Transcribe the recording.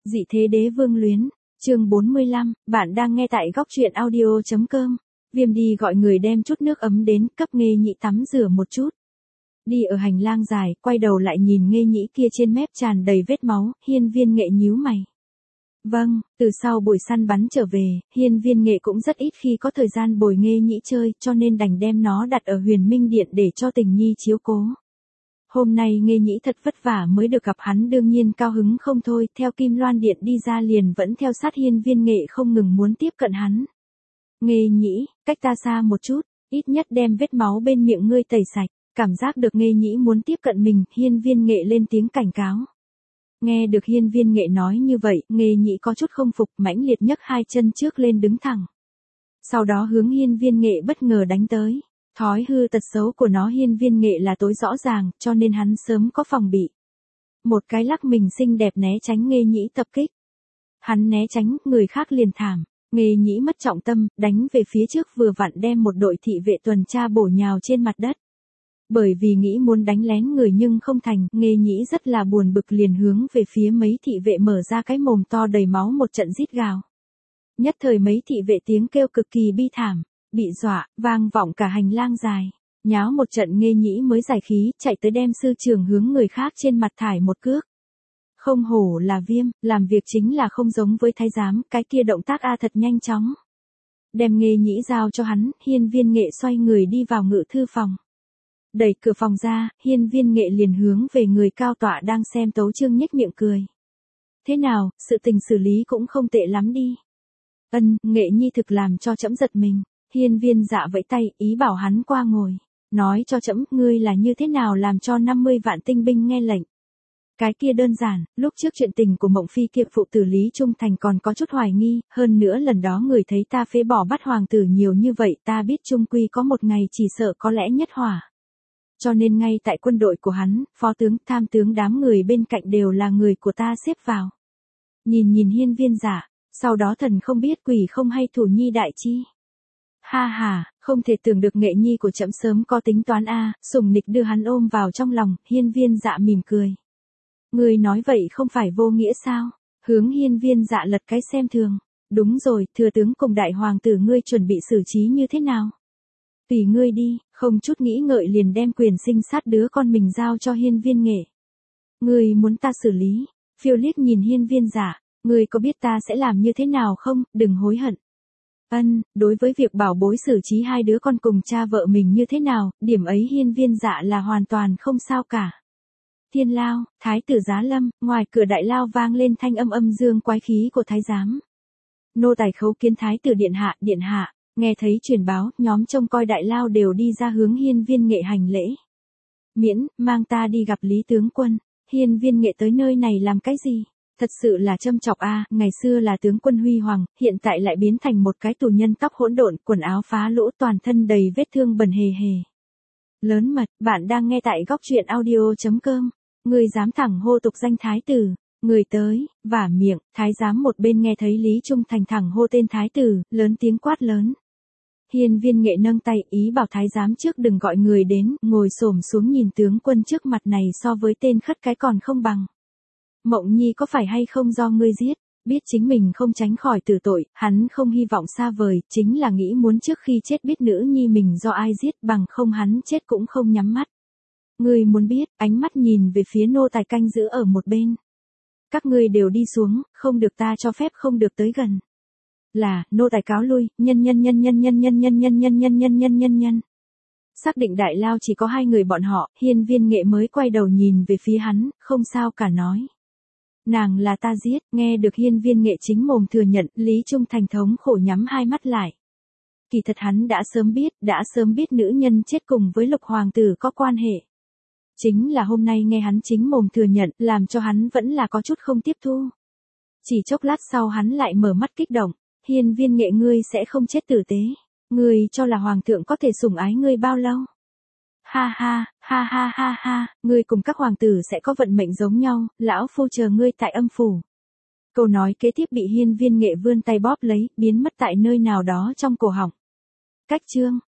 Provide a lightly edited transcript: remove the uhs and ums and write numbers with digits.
Dị thế đế vương luyến, chương 45, bạn đang nghe tại góc truyện audio.com. Viêm đi gọi người đem chút nước ấm đến, cấp Nghê Nhĩ tắm rửa một chút. Đi ở hành lang dài, quay đầu lại nhìn Nghê Nhĩ kia trên mép tràn đầy vết máu, Hiên Viên Nghệ nhíu mày. Vâng, từ sau buổi săn bắn trở về, Hiên Viên Nghệ cũng rất ít khi có thời gian bồi Nghê Nhĩ chơi, cho nên đành đem nó đặt ở Huyền Minh Điện để cho Tình Nhi chiếu cố. Hôm nay Nghê Nhĩ thật vất vả mới được gặp hắn, đương nhiên cao hứng không thôi, theo Kim Loan Điện đi ra liền vẫn theo sát Hiên Viên Nghệ không ngừng muốn tiếp cận hắn. Nghê Nhĩ, cách ta xa một chút, ít nhất đem vết máu bên miệng ngươi tẩy sạch. Cảm giác được Nghê Nhĩ muốn tiếp cận mình, Hiên Viên Nghệ lên tiếng cảnh cáo. Nghe được Hiên Viên Nghệ nói như vậy, Nghê Nhĩ có chút không phục, mãnh liệt nhấc hai chân trước lên đứng thẳng. Sau đó hướng Hiên Viên Nghệ bất ngờ đánh tới. Thói hư tật xấu của nó Hiên Viên Nghệ là tối rõ ràng, cho nên hắn sớm có phòng bị. Một cái lắc mình xinh đẹp né tránh Nghê Nhĩ tập kích. Hắn né tránh, người khác liền thảm. Nghê Nhĩ mất trọng tâm, đánh về phía trước vừa vặn đem một đội thị vệ tuần tra bổ nhào trên mặt đất. Bởi vì nghĩ muốn đánh lén người nhưng không thành, Nghê Nhĩ rất là buồn bực liền hướng về phía mấy thị vệ mở ra cái mồm to đầy máu một trận rít gào. Nhất thời mấy thị vệ tiếng kêu cực kỳ bi thảm, bị dọa, vang vọng cả hành lang dài. Nháo một trận Nghê Nhĩ mới giải khí, chạy tới đem sư trưởng hướng người khác trên mặt thải một cước. Không hổ là Viêm, làm việc chính là không giống với thái giám, cái kia động tác thật nhanh chóng. Đem Nghê Nhĩ giao cho hắn, Hiên Viên Nghệ xoay người đi vào ngự thư phòng. Đẩy cửa phòng ra, Hiên Viên Nghệ liền hướng về người cao tọa đang xem tấu chương nhếch miệng cười. Thế nào, sự tình xử lý cũng không tệ lắm đi. Nghệ nhi thực làm cho trẫm giật mình. Hiên Viên Dạ vẫy tay, ý bảo hắn qua ngồi. Nói cho trẫm, ngươi là như thế nào làm cho 50 vạn tinh binh nghe lệnh. Cái kia đơn giản, lúc trước chuyện tình của Mộng Phi kia phụ tử Lý Trung Thành còn có chút hoài nghi, hơn nữa lần đó người thấy ta phế bỏ bắt hoàng tử nhiều như vậy, ta biết trung quy có một ngày chỉ sợ có lẽ nhất hỏa. Cho nên ngay tại quân đội của hắn, phó tướng, tham tướng đám người bên cạnh đều là người của ta xếp vào. Nhìn Hiên Viên Dạ, sau đó thần không biết quỷ không hay thủ nhi đại chi. Ha ha, không thể tưởng được Nghệ nhi của trẫm sớm có tính toán sùng nịch đưa hắn ôm vào trong lòng, Hiên Viên Dạ mỉm cười. Người nói vậy không phải vô nghĩa sao? Hướng Hiên Viên Dạ lật cái xem thường. Đúng rồi, thừa tướng cùng đại hoàng tử ngươi chuẩn bị xử trí như thế nào? Tùy ngươi đi, không chút nghĩ ngợi liền đem quyền sinh sát đứa con mình giao cho Hiên Viên Nghệ. Ngươi muốn ta xử lý? Phiêu liếc nhìn Hiên Viên Dạ, ngươi có biết ta sẽ làm như thế nào không? Đừng hối hận. Đối với việc bảo bối xử trí hai đứa con cùng cha vợ mình như thế nào, điểm ấy Hiên Viên Dạ là hoàn toàn không sao cả. Thiên lao, thái tử giá lâm, ngoài cửa đại lao vang lên thanh âm dương quái khí của thái giám. Nô tài khấu kiến thái tử điện hạ. Nghe thấy truyền báo, nhóm trông coi đại lao đều đi ra hướng Hiên Viên Nghệ hành lễ. Miễn, mang ta đi gặp Lý tướng quân. Hiên Viên Nghệ tới nơi này làm cái gì? Thật sự là châm chọc ngày xưa là tướng quân huy hoàng, hiện tại lại biến thành một cái tù nhân tóc hỗn độn, quần áo phá lỗ, toàn thân đầy vết thương bẩn hề hề. Lớn mật, bạn đang nghe tại góc truyện audio.com. Người dám thẳng hô tục danh thái tử. Người tới, vả miệng, thái giám một bên nghe thấy Lý Trung Thành thẳng hô tên thái tử, lớn tiếng quát lớn. Hiên Viên Nghệ nâng tay ý bảo thái giám trước đừng gọi người đến, ngồi xổm xuống nhìn tướng quân trước mặt này so với tên khất cái còn không bằng. Mộng Nhi có phải hay không do ngươi giết? Biết chính mình không tránh khỏi tử tội, hắn không hy vọng xa vời, chính là nghĩ muốn trước khi chết biết nữ nhi mình do ai giết, bằng không hắn chết cũng không nhắm mắt. Ngươi muốn biết, ánh mắt nhìn về phía nô tài canh giữ ở một bên. Các ngươi đều đi xuống, không được ta cho phép không được tới gần. Là, nô tài cáo lui, nhân. Xác định đại lao chỉ có hai người bọn họ, Hiên Viên Nghệ mới quay đầu nhìn về phía hắn, không sao cả nói. Nàng là ta giết, nghe được Hiên Viên Nghệ chính mồm thừa nhận, Lý Trung Thành thống khổ nhắm hai mắt lại. Kỳ thật hắn đã sớm biết nữ nhân chết cùng với Lục hoàng tử có quan hệ. Chính là hôm nay nghe hắn chính mồm thừa nhận, làm cho hắn vẫn là có chút không tiếp thu. Chỉ chốc lát sau hắn lại mở mắt kích động. Hiên Viên Nghệ, ngươi sẽ không chết tử tế. Ngươi cho là hoàng thượng có thể sủng ái ngươi bao lâu? Ha ha, ngươi cùng các hoàng tử sẽ có vận mệnh giống nhau, lão phu chờ ngươi tại âm phủ. Câu nói kế tiếp bị Hiên Viên Nghệ vươn tay bóp lấy, biến mất tại nơi nào đó trong cổ họng. Cách chương,